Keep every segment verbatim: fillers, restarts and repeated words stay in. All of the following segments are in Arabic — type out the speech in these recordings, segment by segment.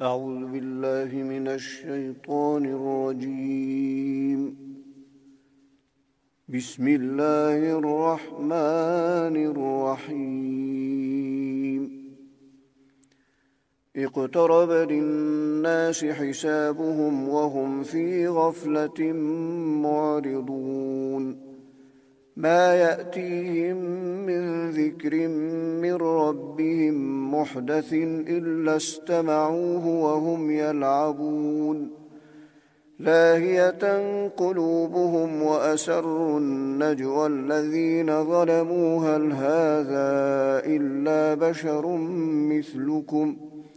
أعوذ بالله من الشيطان الرجيم. بسم الله الرحمن الرحيم. اقترب للناس حسابهم وهم في غفلة معرضون. ما يأتيهم من ذكر من ربهم محدث إلا استمعوه وهم يلعبون. لاهية قلوبهم وأسروا النجوى الذين ظلموا هل هذا إلا بشر مثلكم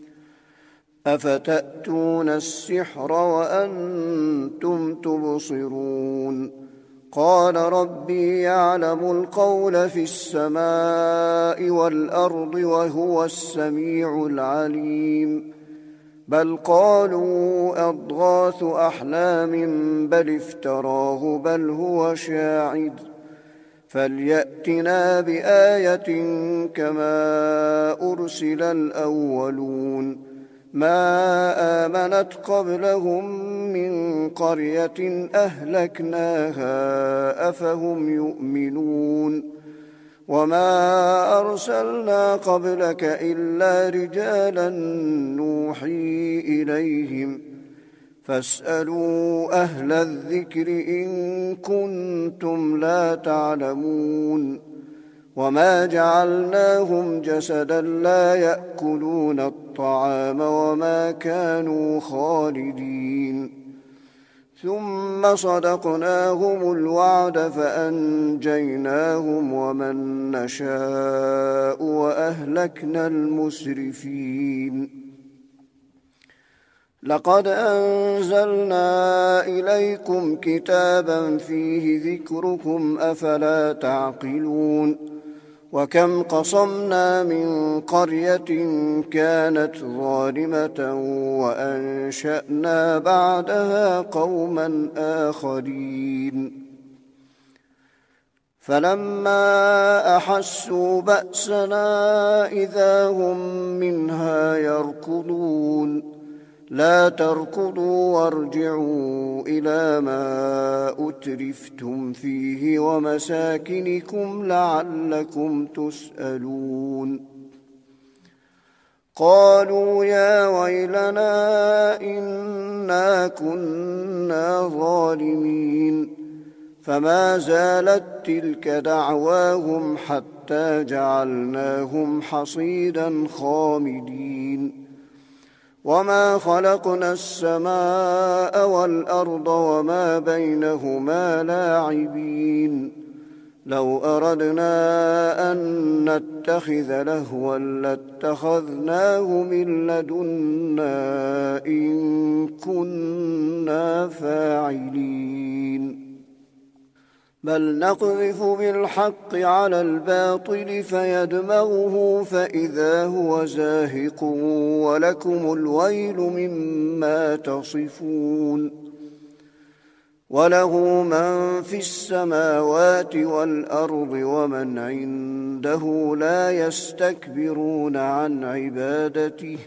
أفتأتون السحر وأنتم تبصرون. قال ربي يعلم القول في السماء والأرض وهو السميع العليم. بل قالوا أضغاث أحلام بل افتراه بل هو شاعر فليأتنا بآية كما أرسل الأولون. ما آمنت قبلهم من قرية أهلكناها أفهم يؤمنون. وما أرسلنا قبلك إلا رجالا نوحي إليهم فاسألوا أهل الذكر إن كنتم لا تعلمون. وما جعلناهم جسدا لا يأكلون الطعام وما كانوا خالدين. ثم صدقناهم الوعد فأنجيناهم ومن نشاء وأهلكنا المسرفين. لقد أنزلنا إليكم كتابا فيه ذكركم أفلا تعقلون. وكم قصمنا من قرية كانت ظالمة وأنشأنا بعدها قوما آخرين. فلما أحسوا بأسنا إذا هم منها يركضون. لا تركضوا وارجعوا إلى ما أترفتم فيه ومساكنكم لعلكم تسألون. قالوا يا ويلنا إنا كنا ظالمين. فما زالت تلك دعواهم حتى جعلناهم حصيدا خامدين. وما خلقنا السماء والأرض وما بينهما لاعبين. لو أردنا أن نتخذ لهوا لاتخذناه من لدنا إن كنا فاعلين. بل نقذف بالحق على الباطل فيدمغه فإذا هو زاهق ولكم الويل مما تصفون. وله من في السماوات والأرض ومن عنده لا يستكبرون عن عبادته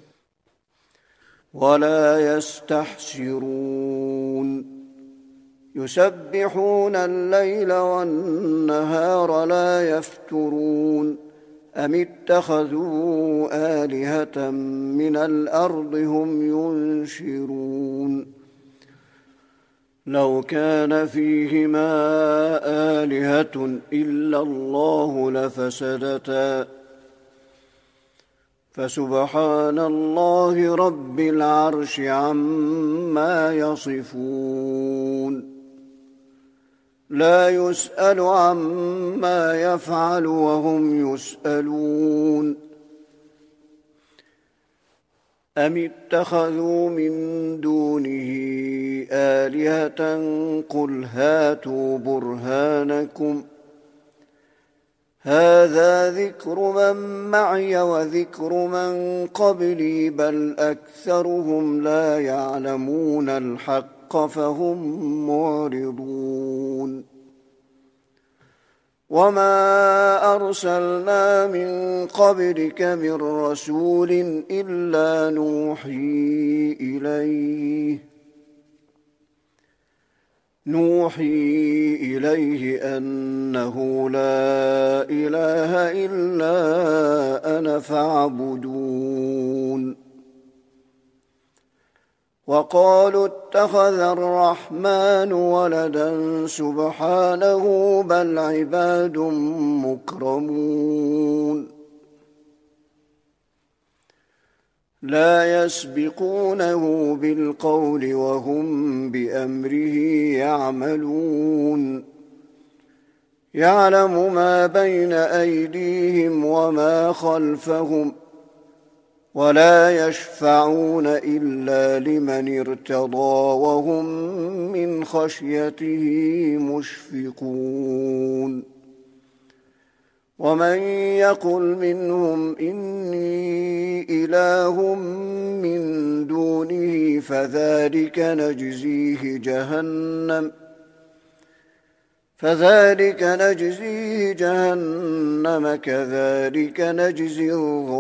ولا يستحسرون. يسبحون الليل والنهار لا يفترون. أم اتخذوا آلهة من الأرض هم ينشرون. لو كان فيهما آلهة إلا الله لفسدتا فسبحان الله رب العرش عما يصفون. لا يسأل عما يفعل وهم يسألون. أم اتخذوا من دونه آلهة قل هاتوا برهانكم هذا ذكر من معي وذكر من قبلي بل أكثرهم لا يعلمون الحق فهم معرضون. وما أرسلنا من قبلك من رسول إلا نوحي إليه نوحي إليه أنه لا إله إلا أنا فاعبدون وقالوا اتخذ الرحمن ولدا سبحانه بل عباد مكرمون لا يسبقونه بالقول وهم بأمره يعملون يعلم ما بين أيديهم وما خلفهم ولا يشفعون إلا لمن ارتضى وهم من خشيته مشفقون ومن يقل منهم إني إله من دونه فذلك نجزيه جهنم فذلك نجزيه جهنم كذلك نجزي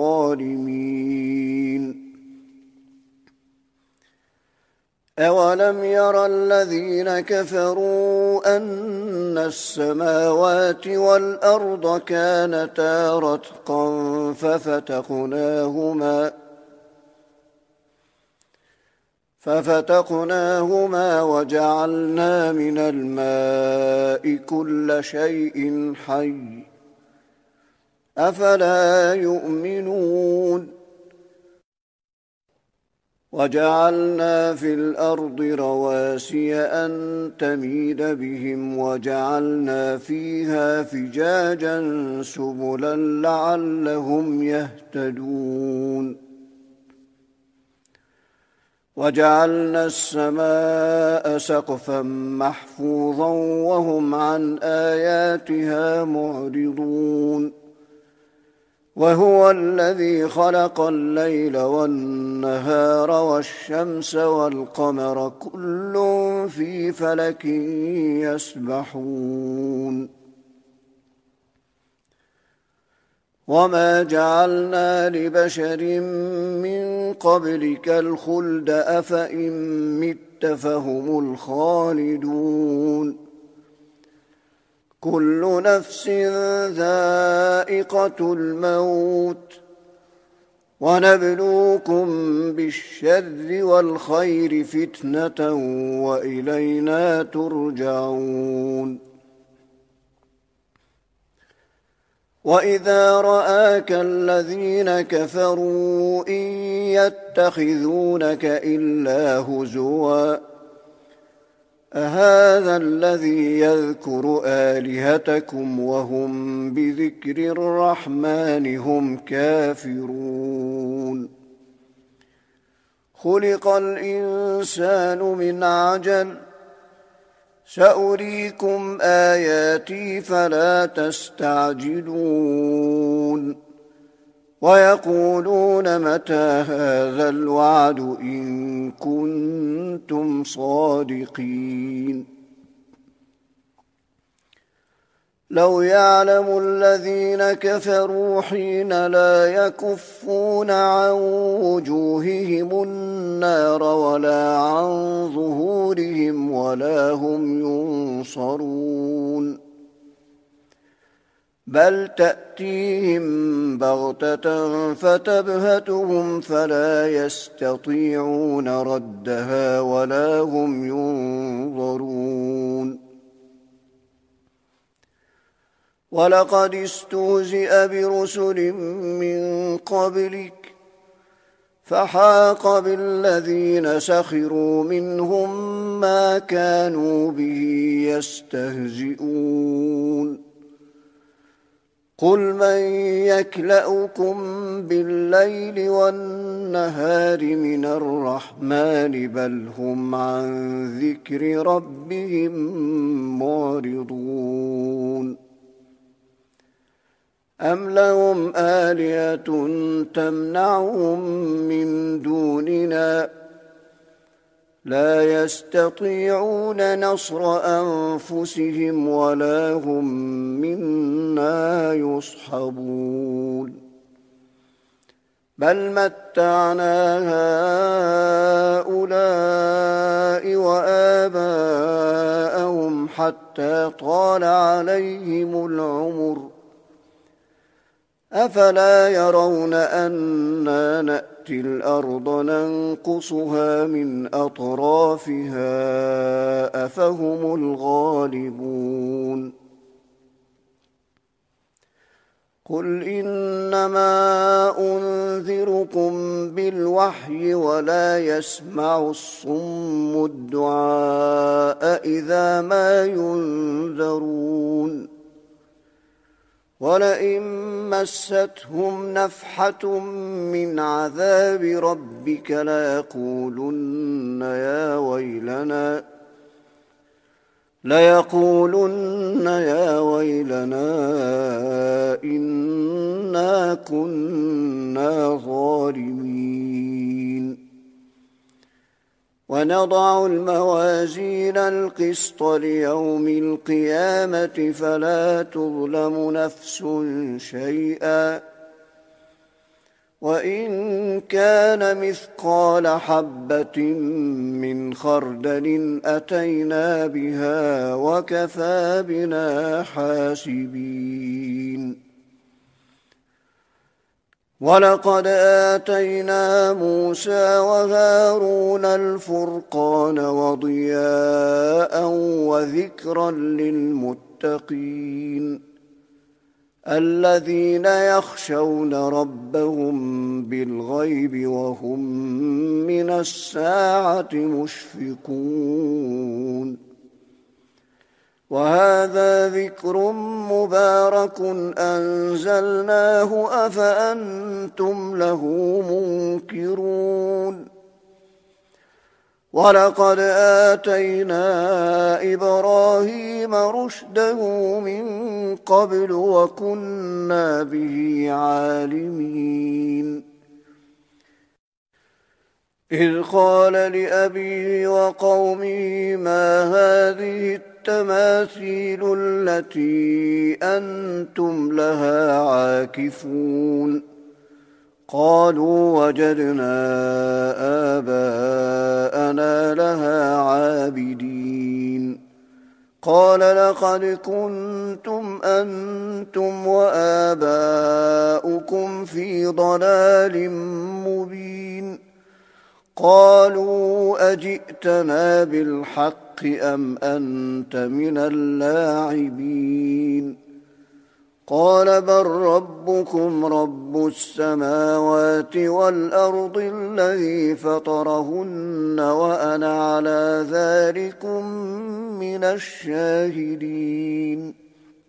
الظالمين أولم ير الذين كفروا أن السماوات والأرض كانتا رتقا ففتقناهما ففتقناهما وجعلنا من الماء كل شيء حي أفلا يؤمنون وجعلنا في الأرض رواسي أن تميد بهم وجعلنا فيها فجاجا سبلا لعلهم يهتدون وجعلنا السماء سقفا محفوظا وهم عن آياتها معرضون وهو الذي خلق الليل والنهار والشمس والقمر كل في فلك يسبحون وما جعلنا لبشر من قبلك الخلد أفإن مت فهم الخالدون كل نفس ذائقة الموت ونبلوكم بالشر والخير فتنة وإلينا ترجعون وإذا رآك الذين كفروا إن يتخذونك إلا هزوا أهذا الذي يذكر آلهتكم وهم بذكر الرحمن هم كافرون خلق الإنسان من عجل سأريكم آياتي فلا تستعجلون ويقولون متى هذا الوعد إن كنتم صادقين لو يعلم الذين كفروا حين لا يكفون عن وجوههم النار ولا عن ظهورهم ولا هم ينصرون بل تأتيهم بغتة فتبهتهم فلا يستطيعون ردها ولا هم ينظرون ولقد استهزئ برسل من قبلك فحاق بالذين سخروا منهم ما كانوا به يستهزئون قل من يكلؤكم بالليل والنهار من الرحمن بل هم عن ذكر ربهم معرضون أم لهم آلهة تمنعهم من دوننا لا يستطيعون نصر أنفسهم ولا هم منا يصحبون بل متعنا هؤلاء وآباءهم حتى طال عليهم العمر أفلا يرون أنا نأتي الأرض ننقصها من أطرافها أفهم الغالبون قل إنما أنذركم بالوحي ولا يسمع الصم الدعاء إذا ما ينذرون ولئن مستهم نفحة من عذاب ربك ليقولن يا ويلنا ليقولن يا ويلنا إنا كنا ظالمين ونضع الموازين القسط ليوم القيامة فلا تظلم نفس شيئا وإن كان مثقال حبة من خردل أتينا بها وكفى بنا حاسبين ولقد آتينا موسى وهارون الفرقان وضياء وذكرا للمتقين الذين يخشون ربهم بالغيب وهم من الساعة مشفقون وهذا ذكر مبارك أنزلناه أفأنتم له منكرون ولقد آتينا إبراهيم رشده من قبل وكنا به عالمين إذ قال لأبيه وقومه ما هذه التماثيل التي أنتم لها عاكفون قالوا وجدنا آباءنا لها عابدين قال لقد كنتم أنتم وآباؤكم في ضلال مبين قالوا أجئتنا بالحق أم أنت من اللاعبين قال بل ربكم رب السماوات والأرض الذي فطرهن وأنا على ذلكم من الشاهدين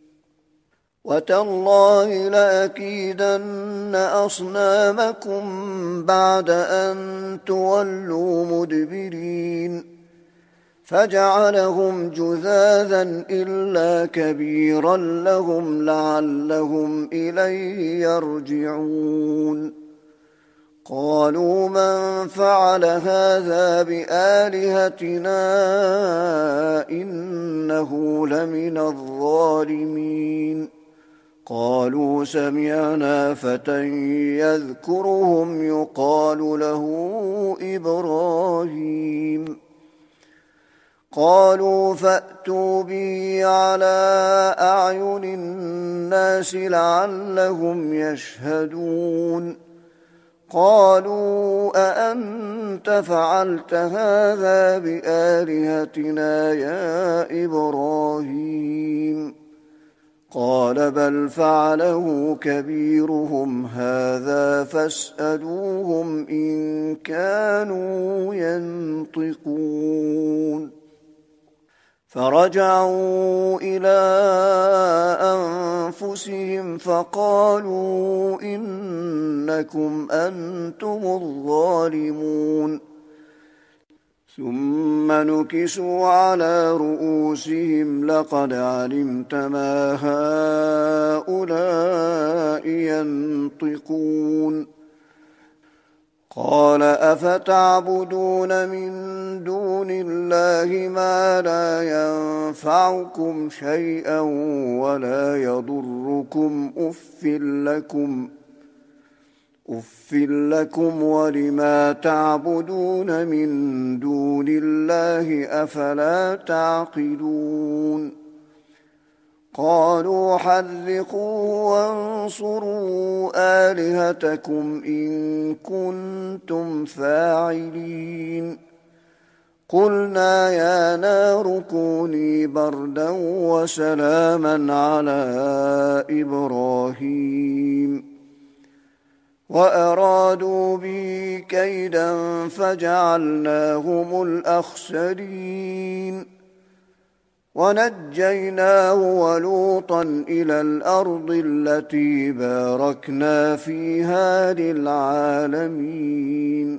وتالله لأكيدن أصنامكم بعد أن تولوا مدبرين فجعلهم جذاذا إلا كبيرا لهم لعلهم إليه يرجعون قالوا من فعل هذا بآلهتنا إنه لمن الظالمين قالوا سمعنا فتى يذكرهم يقال له إبراهيم قالوا فأتوا به على أعين الناس لعلهم يشهدون قالوا أأنت فعلت هذا بآلهتنا يا إبراهيم قال بل فعله كبيرهم هذا فاسألوهم إن كانوا ينطقون فرجعوا إلى أنفسهم فقالوا إنكم أنتم الظالمون ثم نكسوا على رؤوسهم لقد علمت ما هؤلاء ينطقون قال أفتعبدون من دون الله ما لا ينفعكم شيئا ولا يضركم أف لكم أف لكم ولما تعبدون من دون الله أفلا تعقلون قالوا حرقوه وانصروا آلهتكم إن كنتم فاعلين قلنا يا نار كوني بردا وسلاما على إبراهيم وأرادوا به كيدا فجعلناهم الأخسرين ونجيناه ولوطا إلى الأرض التي باركنا فيها للعالمين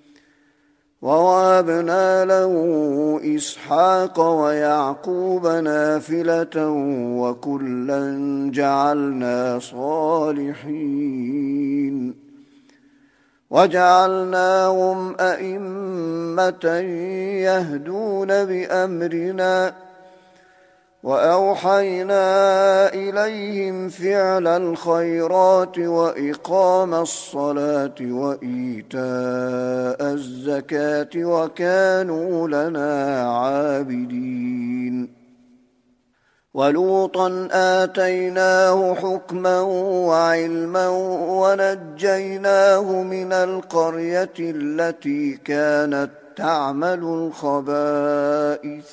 ووهبنا له إسحاق ويعقوب نافلة وكلا جعلنا صالحين وجعلناهم أئمة يهدون بأمرنا وأوحينا إليهم فعل الخيرات وإقام الصلاة وإيتاء الزكاة وكانوا لنا عابدين ولوطا آتيناه حكما وعلما ونجيناه من القرية التي كانت تعمل الخبائث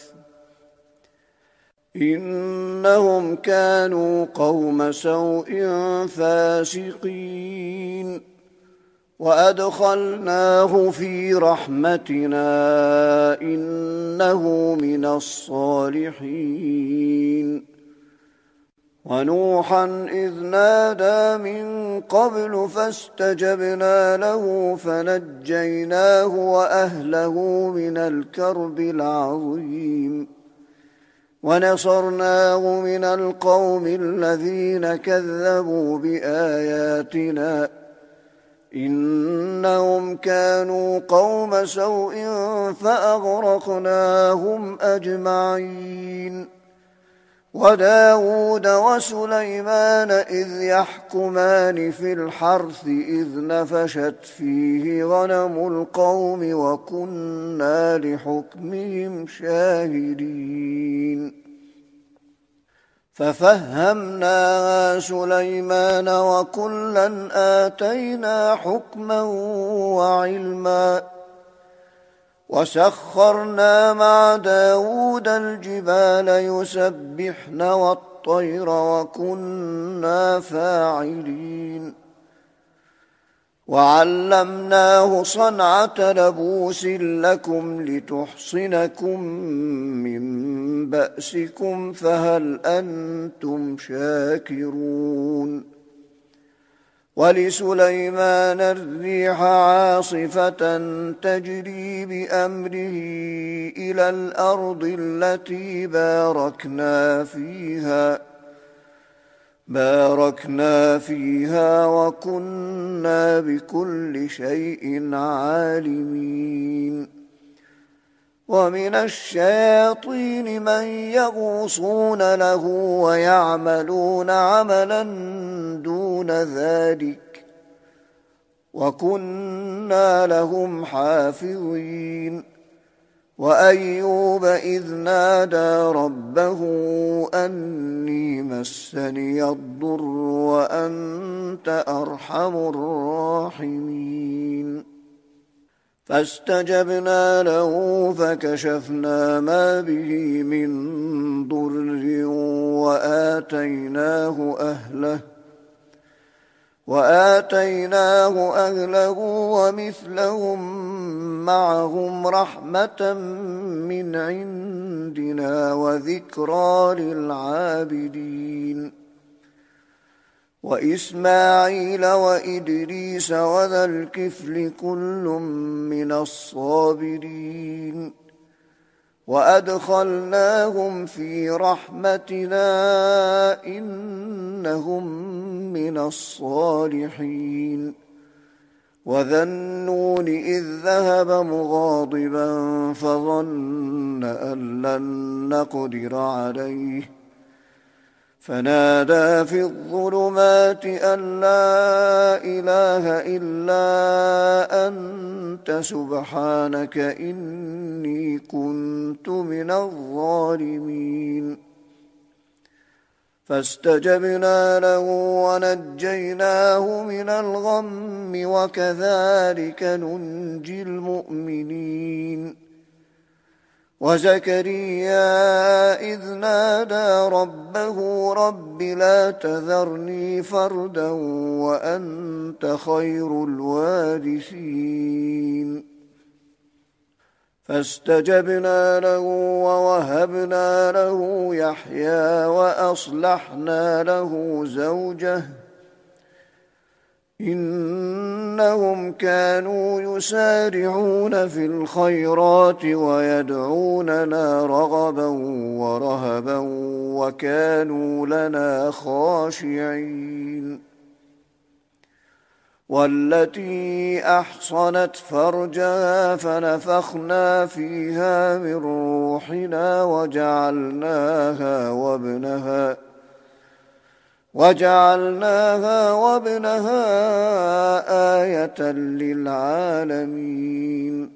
إنهم كانوا قوم سوء فاسقين وأدخلناه في رحمتنا إنه من الصالحين ونوحا إذ نادى من قبل فاستجبنا له فنجيناه وأهله من الكرب العظيم ونصرناه من القوم الذين كذبوا بآياتنا إنهم كانوا قوم سوء فأغرقناهم أجمعين وداود وسليمان إذ يحكمان في الحرث إذ نفشت فيه غنم القوم وكنا لحكمهم شاهدين ففهمناها سليمان وكلا آتينا حكما وعلما وسخرنا مع داود الجبال يسبحن والطير وكنا فاعلين وعلمناه صنعة لبوس لكم لتحصنكم من بأسكم فهل أنتم شاكرون ولسليمان الريح عاصفة تجري بأمره إلى الأرض التي باركنا فيها باركنا فيها وكنا بكل شيء عالمين ومن الشياطين من يغوصون له ويعملون عملا دون ذلك وكنا لهم حافظين وأيوب إذ نادى ربه أني مسني الضر وأنت أرحم الراحمين فاستجبنا له فكشفنا ما به من ضر وآتيناه أهله وآتيناه أهله ومثلهم معهم رحمة من عندنا وذكرى للعابدين وإسماعيل وإدريس وذا الكفل كل من الصابرين وأدخلناهم في رحمتنا إنهم من الصالحين وذا النون إذ ذهب مغاضبا فظن أن لن نقدر عليه فنادى في الظلمات أن لا إله إلا أنت سبحانك إني كنت من الظالمين فاستجبنا له ونجيناه من الغم وكذلك ننجي المؤمنين وزكريا إذ نادى ربه رب لا تذرني فردا وأنت خير الوارثين فاستجبنا له ووهبنا له يحيى وأصلحنا له زوجه إنهم كانوا يسارعون في الخيرات ويدعوننا رغبا ورهبا وكانوا لنا خاشعين والتي أحصنت فرجها فنفخنا فيها من روحنا وجعلناها وابنها وجعلناها وابنها آية للعالمين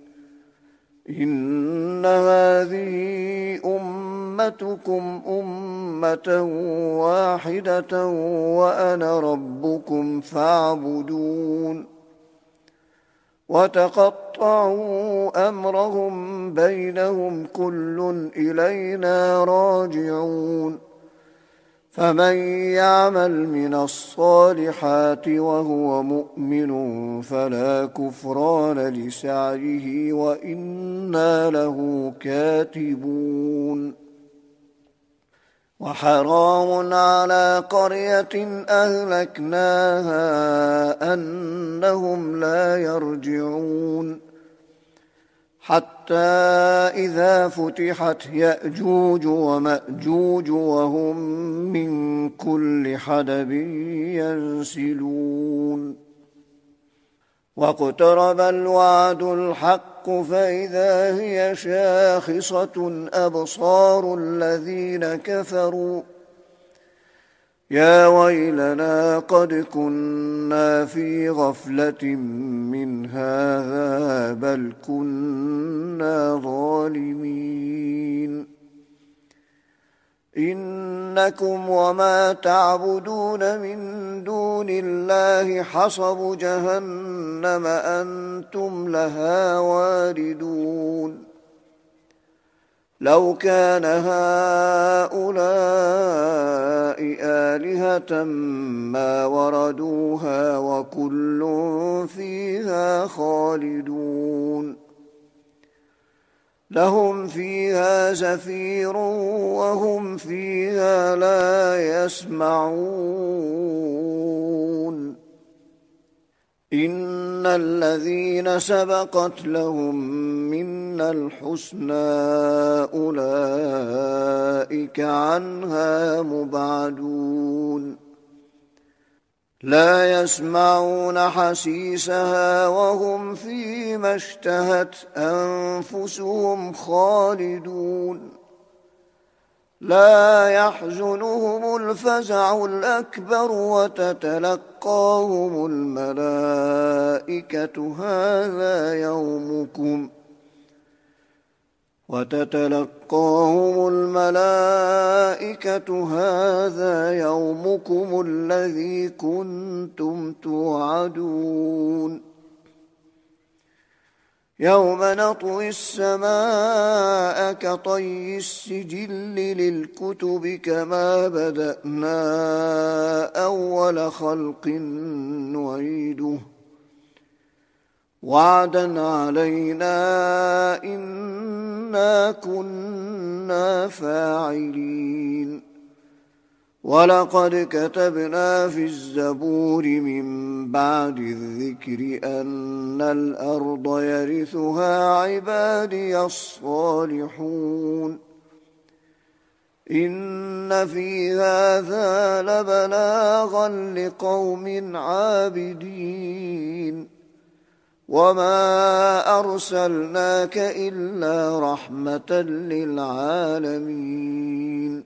إن هذه أمتكم أمة واحدة وأنا ربكم فاعبدون وتقطعوا أمرهم بينهم كل إلينا راجعون فمن يعمل من الصالحات وهو مؤمن فلا كفران لسعيه وإنا له كاتبون وحرام على قرية أهلكناها أنهم لا يرجعون حتى إذا فتحت يأجوج ومأجوج وهم من كل حدب ينسلون واقترب الوعد الحق فإذا هي شاخصة أبصار الذين كفروا يا ويلنا قد كنا في غفلة من هذا بل كنا ظالمين إنكم وما تعبدون من دون الله حصب جهنم أنتم لها واردون لو كان هؤلاء آلهة ما وردوها وكل فيها خالدون لهم فيها زفير وهم فيها لا يسمعون إن الذين سبقت لهم منا الحسنى أولئك عنها مبعدون لا يسمعون حسيسها وهم فيما اشتهت أنفسهم خالدون لا يحزنهم الفزع الأكبر وتتلقاهم الملائكة هذا يومكم وتتلقاهم الملائكة هذا يومكم الذي كنتم توعدون يوم نطوي السماء كطي السجل للكتب كما بدأنا أول خلق نعيده وعدا علينا إنا كنا فاعلين ولقد كتبنا في الزبور من بعد الذكر أن الأرض يرثها عبادي الصالحون إن في هذا لبلاغا لقوم عابدين وما أرسلناك إلا رحمة للعالمين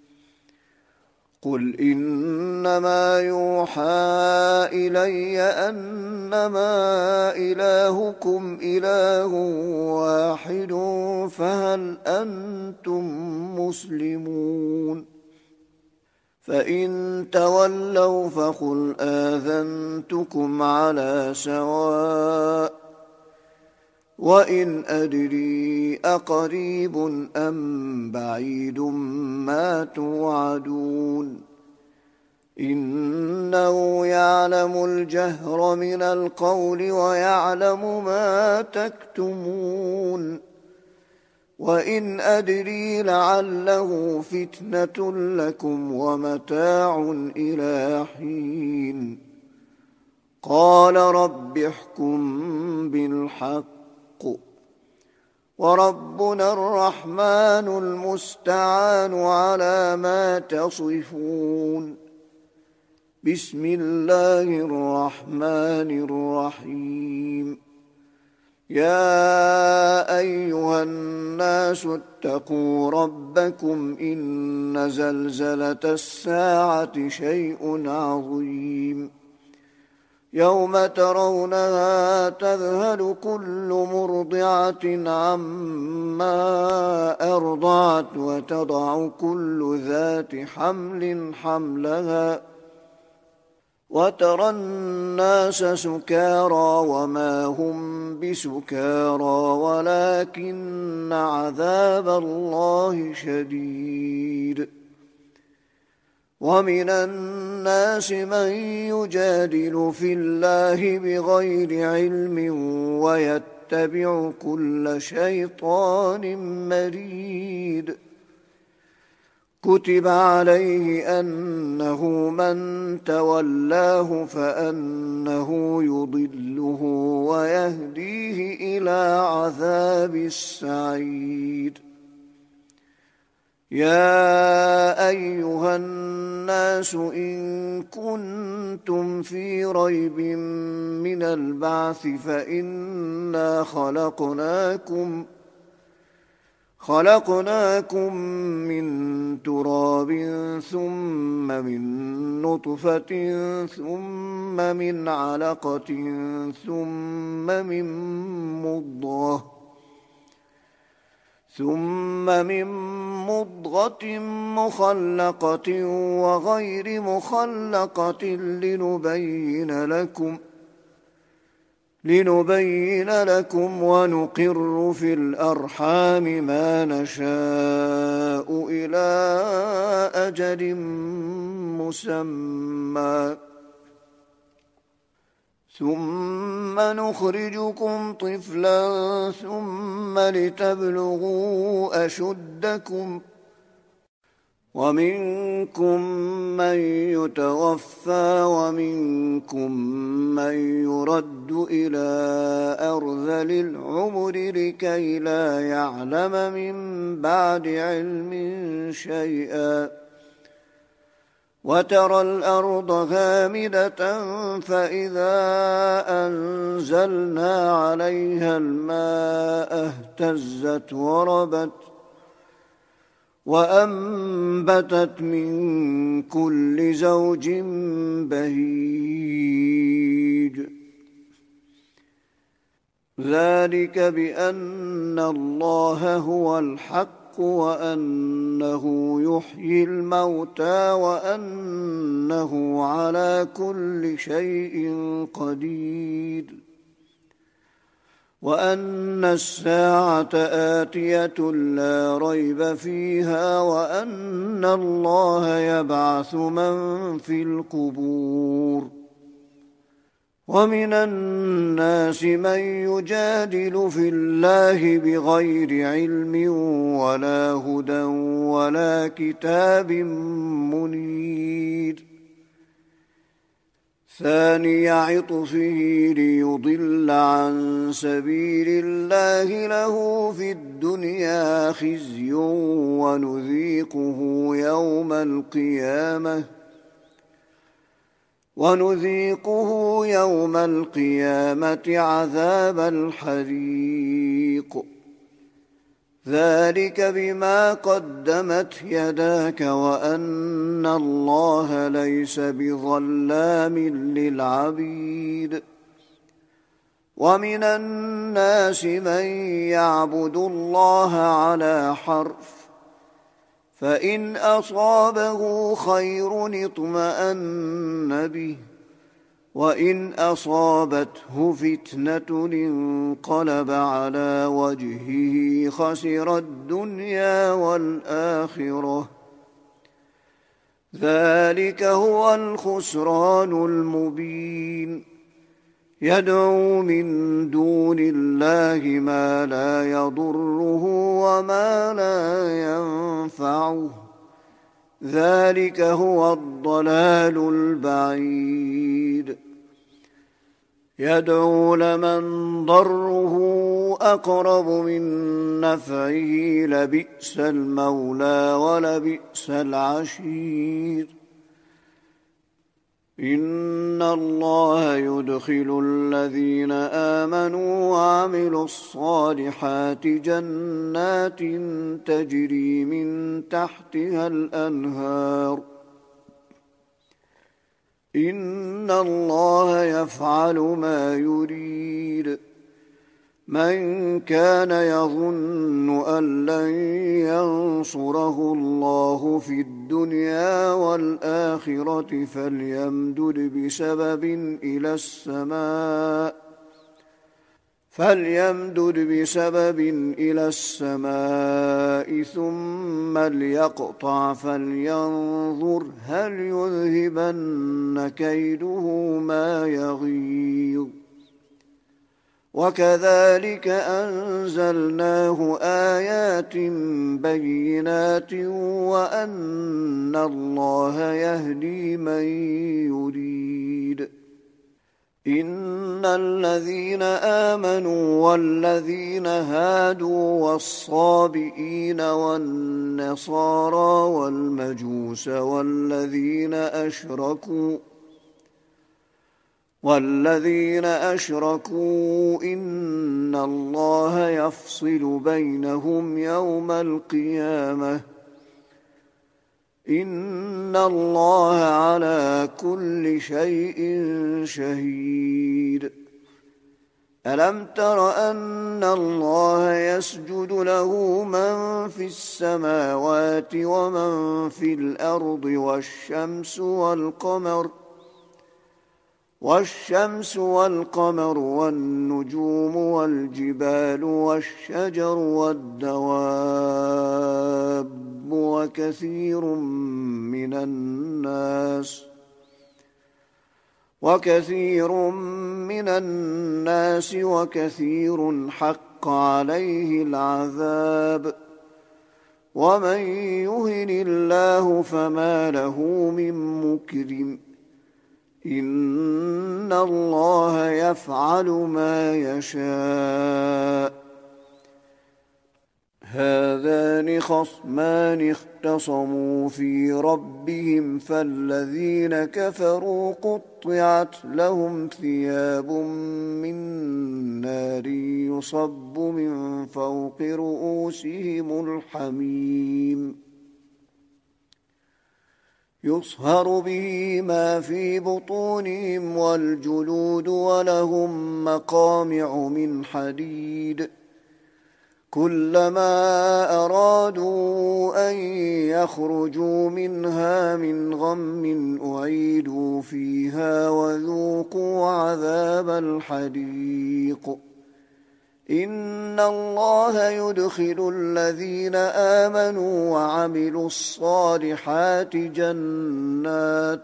قل إنما يوحى إلي أنما إلهكم إله واحد فهل أنتم مسلمون فإن تولوا فقل آذنتكم على سواء وإن أدري أقريب أم بعيد ما توعدون إنه يعلم الجهر من القول ويعلم ما تكتمون وإن أدري لعله فتنة لكم ومتاع إلى حين قال رب احكم بالحق وربنا الرحمن المستعان على ما تصفون بسم الله الرحمن الرحيم يا أيها الناس اتقوا ربكم إن زلزلة الساعة شيء عظيم يوم ترونها تذهل كل مرضعة عما أرضعت وتضع كل ذات حمل حملها وترى الناس سكارى وما هم بسكارى ولكن عذاب الله شديد ومن الناس من يجادل في الله بغير علم ويتبع كل شيطان مريد كتب عليه أنه من تولاه فأنه يضله ويهديه إلى عذاب السعير يا أيها الناس إن كنتم في ريب من البعث فإنا خلقناكم خلقناكم من تراب ثم من نطفة ثم من علقة ثم من مضغة ثم من مضغة مخلقة وغير مخلقة لنبين لكم لنبين لكم ونقر في الأرحام ما نشاء إلى أجل مسمى ثم نخرجكم طفلا ثم لتبلغوا أشدكم ومنكم من يتوفى ومنكم من يرد إلى أرذل العمر لكي لا يعلم من بعد علم شيئا وترى الأرض هامدة فإذا أنزلنا عليها الماء اهتزت وربت وأنبتت من كل زوج بهيج ذلك بأن الله هو الحق وأنه يحيي الموتى وأنه على كل شيء قدير وأن الساعة آتية لا ريب فيها وأن الله يبعث من في القبور ومن الناس من يجادل في الله بغير علم ولا هدى ولا كتاب منير ثاني عطفه ليضل عن سبيل الله له في الدنيا خزي ونذيقه يوم القيامة ونذيقه يوم القيامة عذاب الحريق ذلك بما قدمت يداك وأن الله ليس بظلام للعبيد ومن الناس من يعبد الله على حرف فإن أصابه خير اطمأن به وإن أصابته فتنة انقلب على وجهه خسر الدنيا والآخرة ذلك هو الخسران المبين يدعو من دون الله ما لا يضره وما لا ينفعه ذلك هو الضلال البعيد يدعو لمن ضره أقرب من نفعه لبئس المولى ولبئس العشير إن الله يدخل الذين آمنوا وعملوا الصالحات جنات تجري من تحتها الأنهار إن الله يفعل ما يريد من كان يظن أن لن ينصره الله في الدنيا والآخرة فليمدد بسبب إلى السماء فليمدد بسبب إلى السماء ثم ليقطع فلينظر هل يذهبن كيده ما يغيظ وكذلك أنزلناه آيات بينات وأن الله يهدي من يريد إن الذين آمنوا والذين هادوا والصابئين والنصارى والمجوس والذين أشركوا والذين أشركوا إن الله يفصل بينهم يوم القيامة إن الله على كل شيء شهيد ألم تر أن الله يسجد له من في السماوات ومن في الأرض والشمس والقمر والشمس والقمر والنجوم والجبال والشجر والدواب وكثير من الناس وكثير من الناس وكثير حق عليه العذاب ومن يهن الله فما له من مكرم إن الله يفعل ما يشاء هذان خصمان اختصموا في ربهم فالذين كفروا قطعت لهم ثياب من نار يصب من فوق رؤوسهم الحميم يصهر به ما في بطونهم والجلود ولهم مقامع من حديد كلما أرادوا أن يخرجوا منها من غم أعيدوا فيها وذوقوا عذاب الحريق إن الله يدخل الذين آمنوا وعملوا الصالحات جنات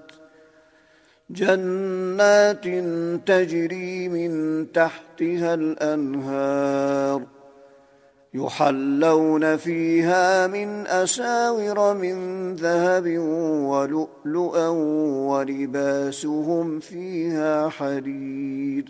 جنات تجري من تحتها الأنهار يحلون فيها من أساور من ذهب ولؤلؤا ولباسهم فيها حرير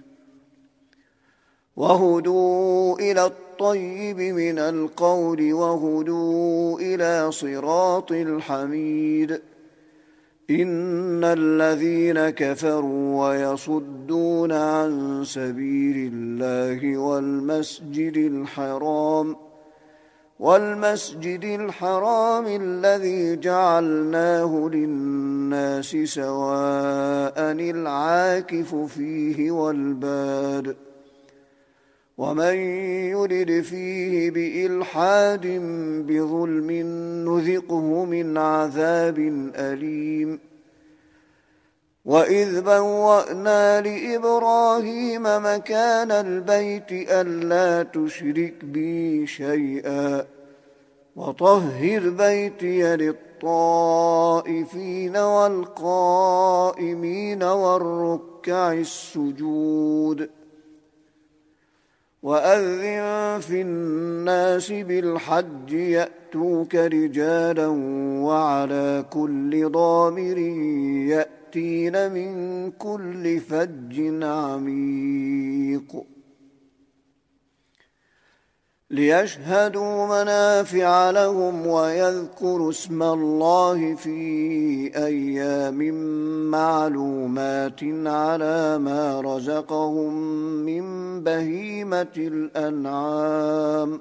وهدوا إلى الطيب من القول وهدوا إلى صراط الحميد إن الذين كفروا ويصدون عن سبيل الله والمسجد الحرام والمسجد الحرام الذي جعلناه للناس سواء العاكف فيه والباد ومن يرد فيه بإلحاد بظلم نذقه من عذاب أليم وإذ بوأنا لإبراهيم مكان البيت ألا تشرك بي شيئا وطهر بيتي للطائفين والقائمين والركع السجود وأذن في الناس بالحج يأتوك رجالا وعلى كل ضامر يأتين من كل فج عميق ليشهدوا منافع لهم ويذكروا اسم الله في أيام معلومات على ما رزقهم من بهيمة الأنعام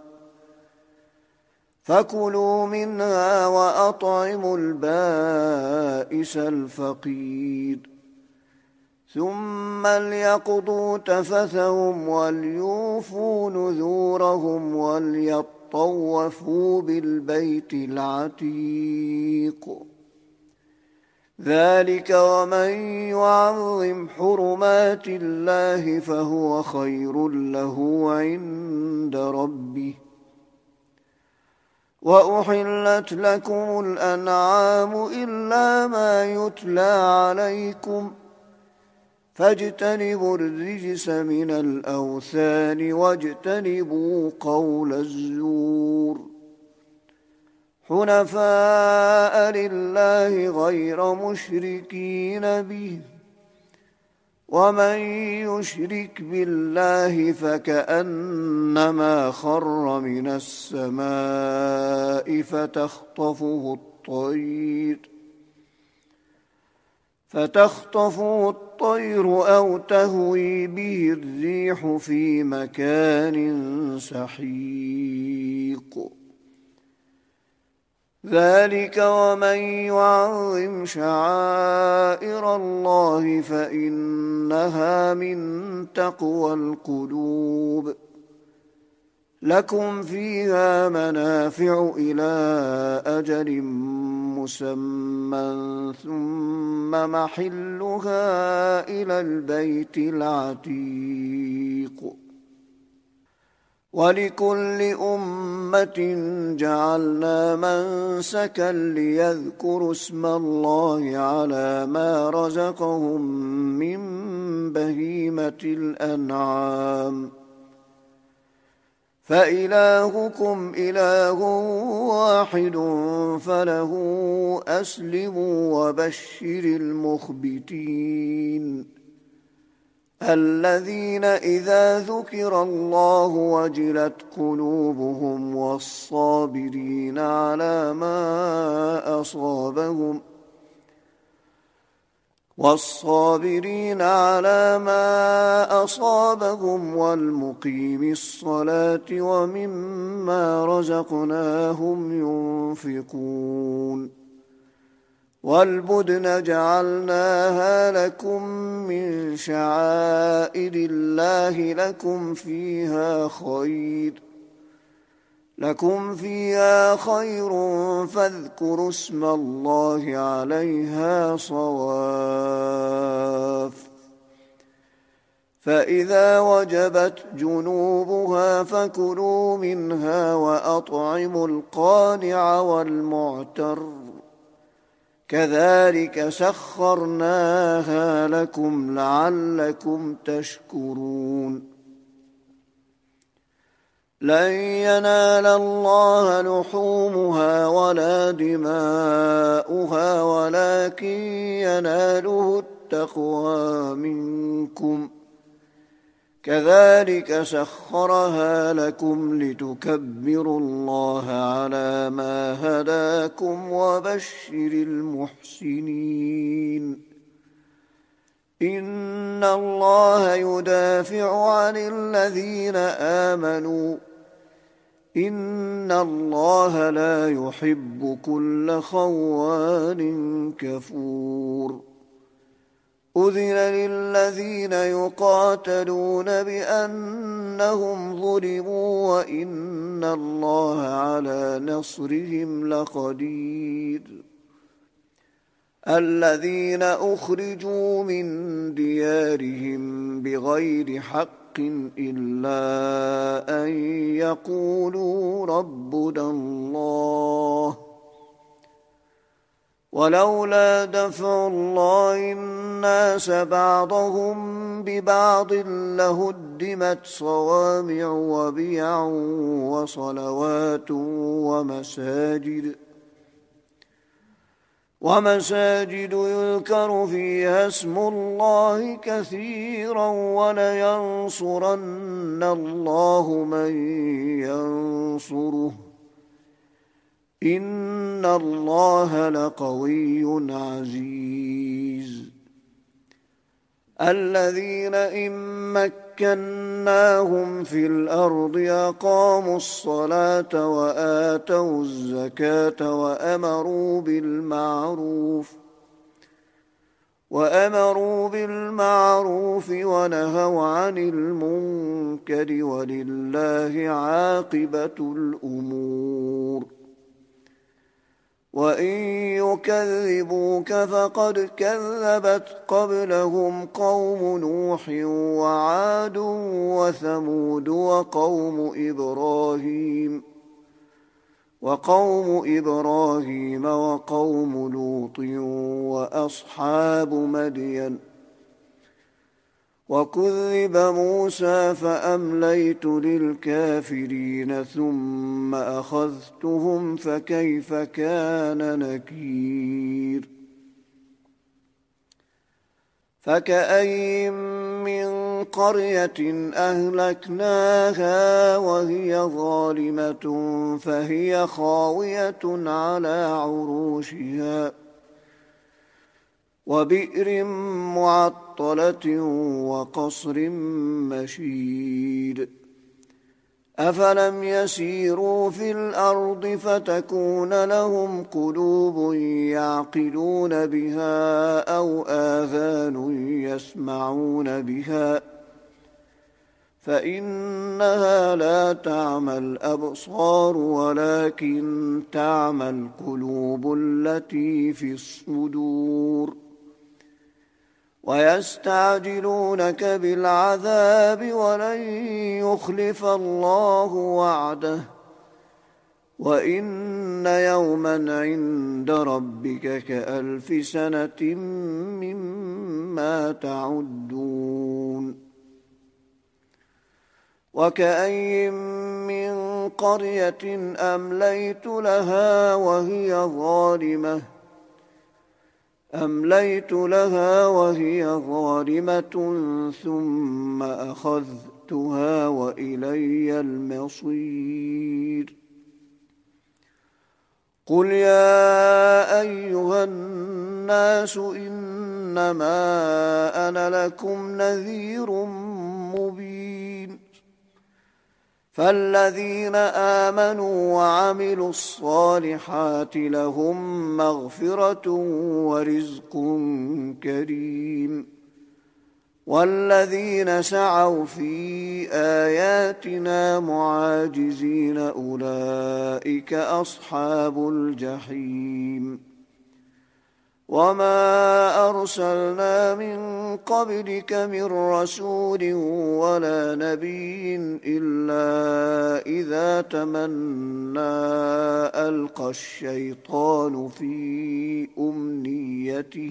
فكلوا منها وأطعموا البائس الفقير ثم ليقضوا تفثهم وليوفوا نذورهم وليطوفوا بالبيت العتيق ذلك ومن يعظم حرمات الله فهو خير له عند ربه وأحلت لكم الأنعام إلا ما يتلى عليكم فاجتنبوا الرجس من الأوثان واجتنبوا قول الزور حنفاء لله غير مشركين به ومن يشرك بالله فكأنما خر من السماء فتخطفه الطير فتخطفه الطير أو تهوي به الريح في مكان سحيق ذلك ومن يعظم شعائر الله فإنها من تقوى القلوب لكم فيها منافع إلى أجل مسمى ثم محلها إلى البيت العتيق ولكل أمة جعلنا منسكا ليذكروا اسم الله على ما رزقهم من بهيمة الأنعام فإلهكم إله واحد فله أسلموا وبشر المخبتين الذين إذا ذكر الله وجلت قلوبهم والصابرين على ما أصابهم والصابرين على ما أصابهم والمقيم الصلاة ومما رزقناهم ينفقون والبدن جعلناها لكم من شعائر الله لكم فيها خير لكم فيها خير فاذكروا اسم الله عليها صواف فإذا وجبت جنوبها فكلوا منها وأطعموا القانع والمعتر كذلك سخرناها لكم لعلكم تشكرون لن ينال الله لحومها ولا دماؤها ولكن يناله التقوى منكم كذلك سخرها لكم لتكبروا الله على ما هداكم وبشر المحسنين إن الله يدافع عن الذين آمنوا إن الله لا يحب كل خوان كفور أذن للذين يقاتلون بأنهم ظلموا وإن الله على نصرهم لقدير الذين أخرجوا من ديارهم بغير حق إلا أن يقولوا ربنا الله ولولا دفع الله الناس بعضهم ببعض لهدمت صوامع وبيع وصلوات ومساجد ومساجد يذكر فيها اسم الله كثيرا ولينصرن الله من ينصره إن الله لقوي عزيز الذين إن مكناهم في الأرض أقاموا الصلاة وآتوا الزكاة وأمروا بالمعروف وأمروا بالمعروف ونهوا عن المنكر ولله عاقبة الأمور وإن يكذبوك فقد كذبت قبلهم قوم نوح وعاد وثمود وقوم إبراهيم وقوم إبراهيم وقوم لوط وأصحاب مدين وكذب موسى فأمليت للكافرين ثم أخذتهم فكيف كان نكير فكأين من قرية أهلكناها وهي ظالمة فهي خاوية على عروشها وبئر معطلة وقصر مشيد أفلم يسيروا في الأرض فتكون لهم قلوب يعقلون بها أو آذان يسمعون بها فإنها لا تعمى الأبصار ولكن تعمى القلوب التي في الصدور ويستعجلونك بالعذاب ولن يخلف الله وعده وإن يوما عند ربك كألف سنة مما تعدون وكأين من قرية أمليت لها وهي ظالمة أمليت لها وهي ظالمة ثم أخذتها وإلي المصير قل يا أيها الناس إنما أنا لكم نذير مبين فالذين آمنوا وعملوا الصالحات لهم مغفرة ورزق كريم والذين سعوا في آياتنا معاجزين أولئك أصحاب الجحيم وما أرسلنا من قبلك من رسول ولا نبي إلا إذا تمنى ألقى الشيطان في أمنيته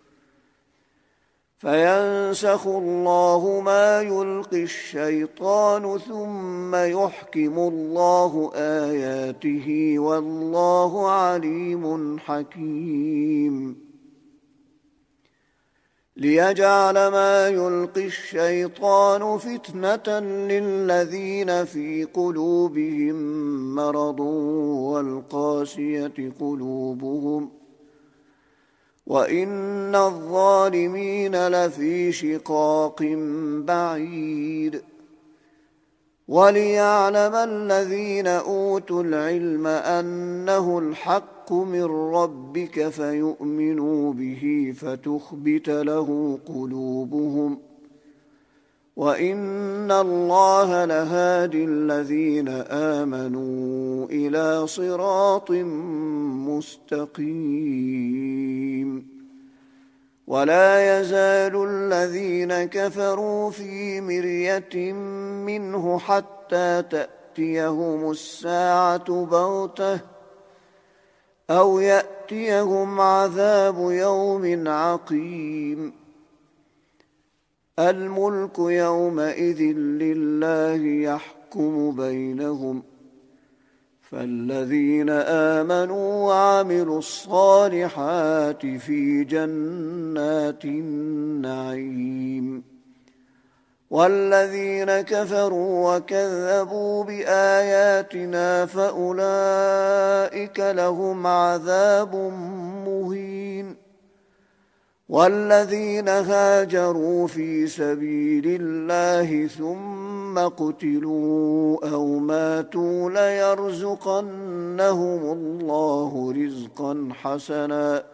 فينسخ الله ما يلقي الشيطان ثم يحكم الله آياته والله عليم حكيم ليجعل ما يلقي الشيطان فتنة للذين في قلوبهم مرض والقاسية قلوبهم وإن الظالمين لفي شقاق بعيد وليعلم الذين أوتوا العلم أنه الحق من ربك فيؤمنوا به فتخبت له قلوبهم وإن الله لهادي الذين آمنوا إلى صراط مستقيم ولا يزال الذين كفروا في مرية منه حتى تأتيهم الساعة بغتة أو يأتيهم عذاب يوم عقيم الملك يومئذ لله يحكم بينهم فالذين آمنوا وعملوا الصالحات في جنات النعيم والذين كفروا وكذبوا بآياتنا فأولئك لهم عذاب مهين والذين هاجروا في سبيل الله ثم قتلوا أو ماتوا ليرزقنهم الله رزقا حسنا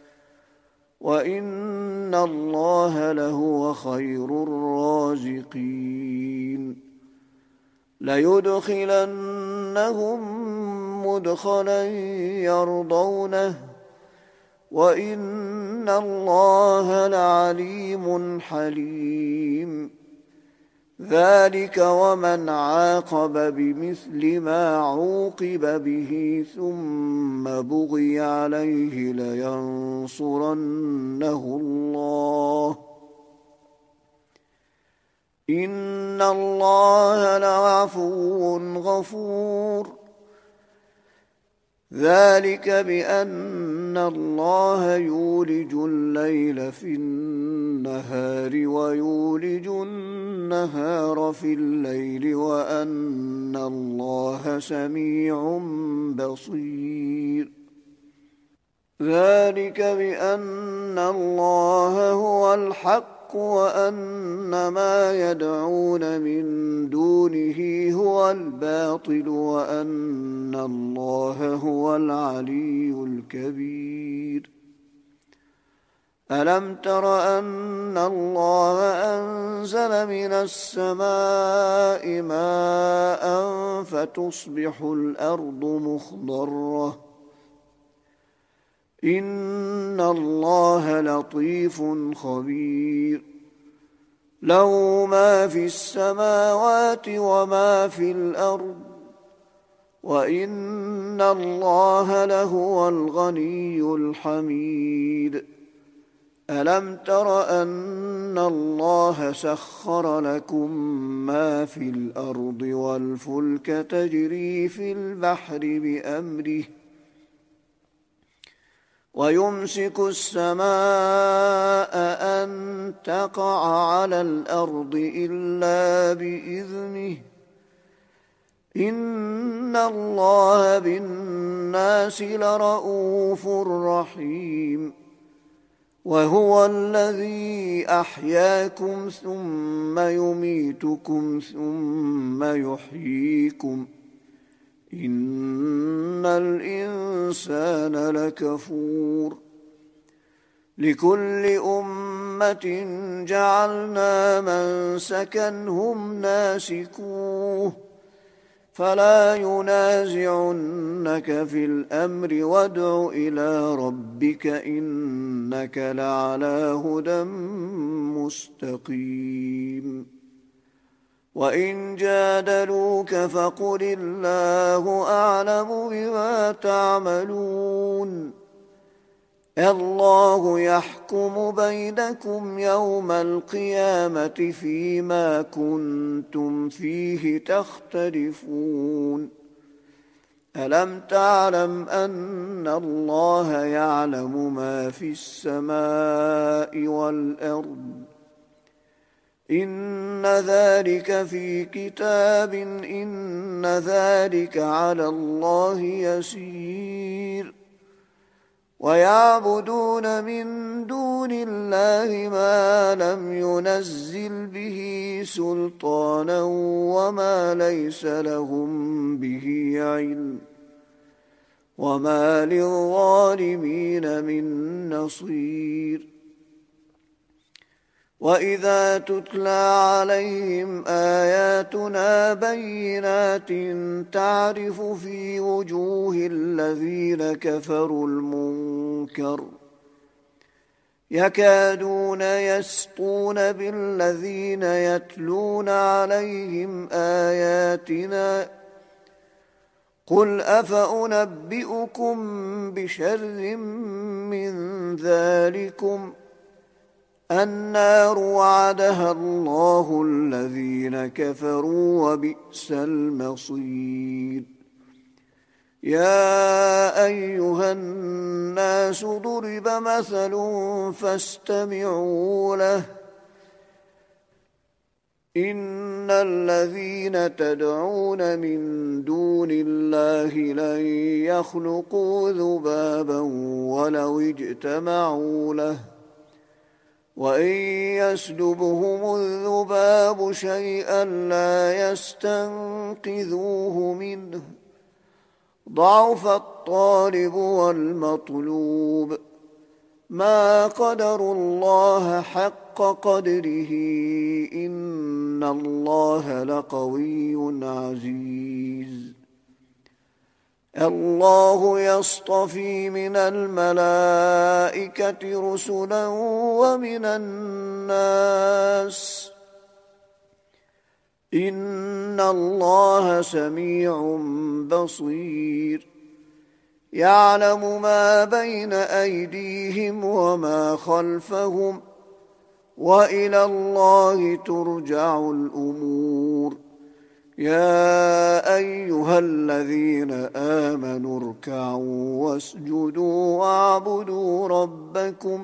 وإن الله لهو خير الرازقين ليدخلنهم مدخلا يرضونه وإن الله لعليم حليم ذلك ومن عاقب بمثل ما عوقب به ثم بغي عليه لينصرنه الله إن الله لعفو غفور ذلك بأن الله يولج الليل في النهار ويولج النهار في الليل وأن الله سميع بصير ذلك بأن الله هو الحق وأن ما يدعون من دونه هو الباطل وأن الله هو العلي الكبير ألم تر أن الله أنزل من السماء ماء فتصبح الأرض مخضرة إن الله لطيف خبير له ما في السماوات وما في الأرض وإن الله لهو الغني الحميد ألم تر أن الله سخر لكم ما في الأرض والفلك تجري في البحر بأمره ويمسك السماء أن تقع على الأرض إلا بإذنه إن الله بالناس لرءوف رحيم وهو الذي أحياكم ثم يميتكم ثم يحييكم إن الإنسان لكفور لكل أمة جعلنا منسكا هم ناسكوه فلا ينازعنك في الأمر وادع إلى ربك إنك لعلى هدى مستقيم وإن جادلوك فقل الله أعلم بما تعملون الله يحكم بينكم يوم القيامة فيما كنتم فيه تختلفون ألم تعلم أن الله يعلم ما في السماء والأرض إن ذلك في كتاب إن ذلك على الله يسير ويعبدون من دون الله ما لم ينزل به سلطانا وما ليس لهم به علم وما للظالمين من نصير وإذا تتلى عليهم آياتنا بينات تعرف في وجوه الذين كفروا المنكر يكادون يسطون بالذين يتلون عليهم آياتنا قل أفأنبئكم بشر من ذلكم النار وعدها الله الذين كفروا وبئس المصير يا أيها الناس ضرب مثل فاستمعوا له إن الذين تدعون من دون الله لن يخلقوا ذبابا ولو اجتمعوا له وإن يسلبهم الذباب شيئا لا يستنقذوه منه ضعف الطالب والمطلوب ما قدروا الله حق قدره إن الله لقوي عزيز الله يصطفي من الملائكة رسلا ومن الناس إن الله سميع بصير يعلم ما بين أيديهم وما خلفهم وإلى الله ترجع الأمور يا أيها الذين آمنوا اركعوا واسجدوا واعبدوا ربكم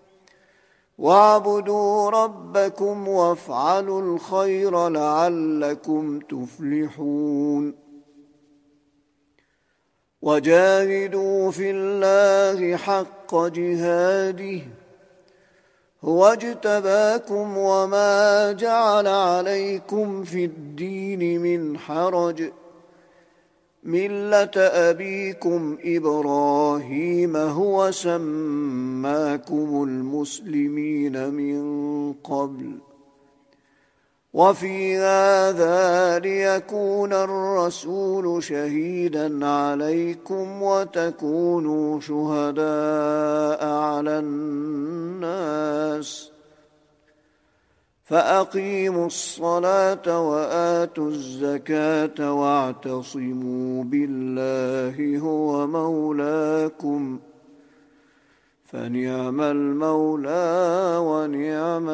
واعبدوا ربكم وافعلوا الخير لعلكم تفلحون وجاهدوا في الله حق جهاده هو اجتباكم وما جعل عليكم في الدين من حرج ملة أبيكم إبراهيم هو سماكم المسلمين من قبل وفي هذا ليكون الرسول شهيدا عليكم وتكونوا شهداء على الناس فأقيموا الصلاة وآتوا الزكاة واعتصموا بالله هو مولاكم فنعم المولى ونعم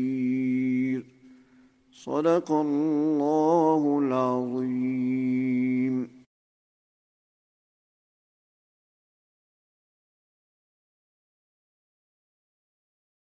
النصير صدق الله العظيم.